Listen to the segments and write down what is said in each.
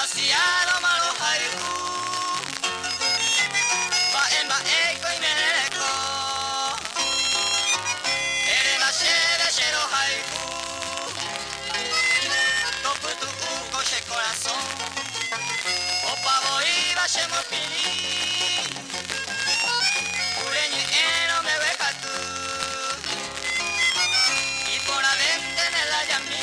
demasiado malo haiku. Bae bae koi mereko. Ere bashere shero haiku. Topu tu coche corazón. Opa voy bashe mo pini. Ure ni eno me weka tu. Y por adentro en el ayamí.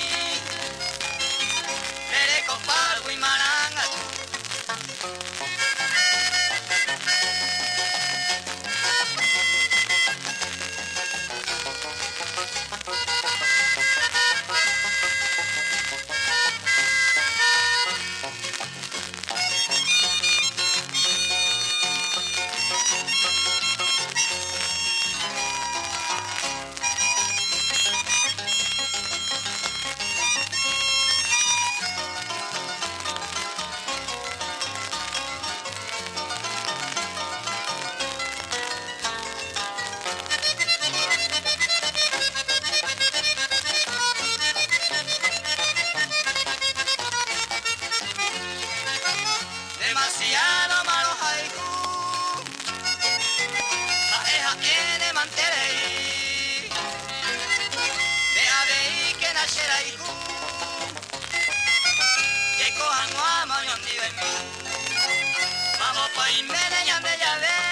Palgo y maranga. Demasiado malo haiku. Hae hae ne manterei. De abei que nashera iku. Que kohan wa mañon dive mi. Vamos pa imene yame yave.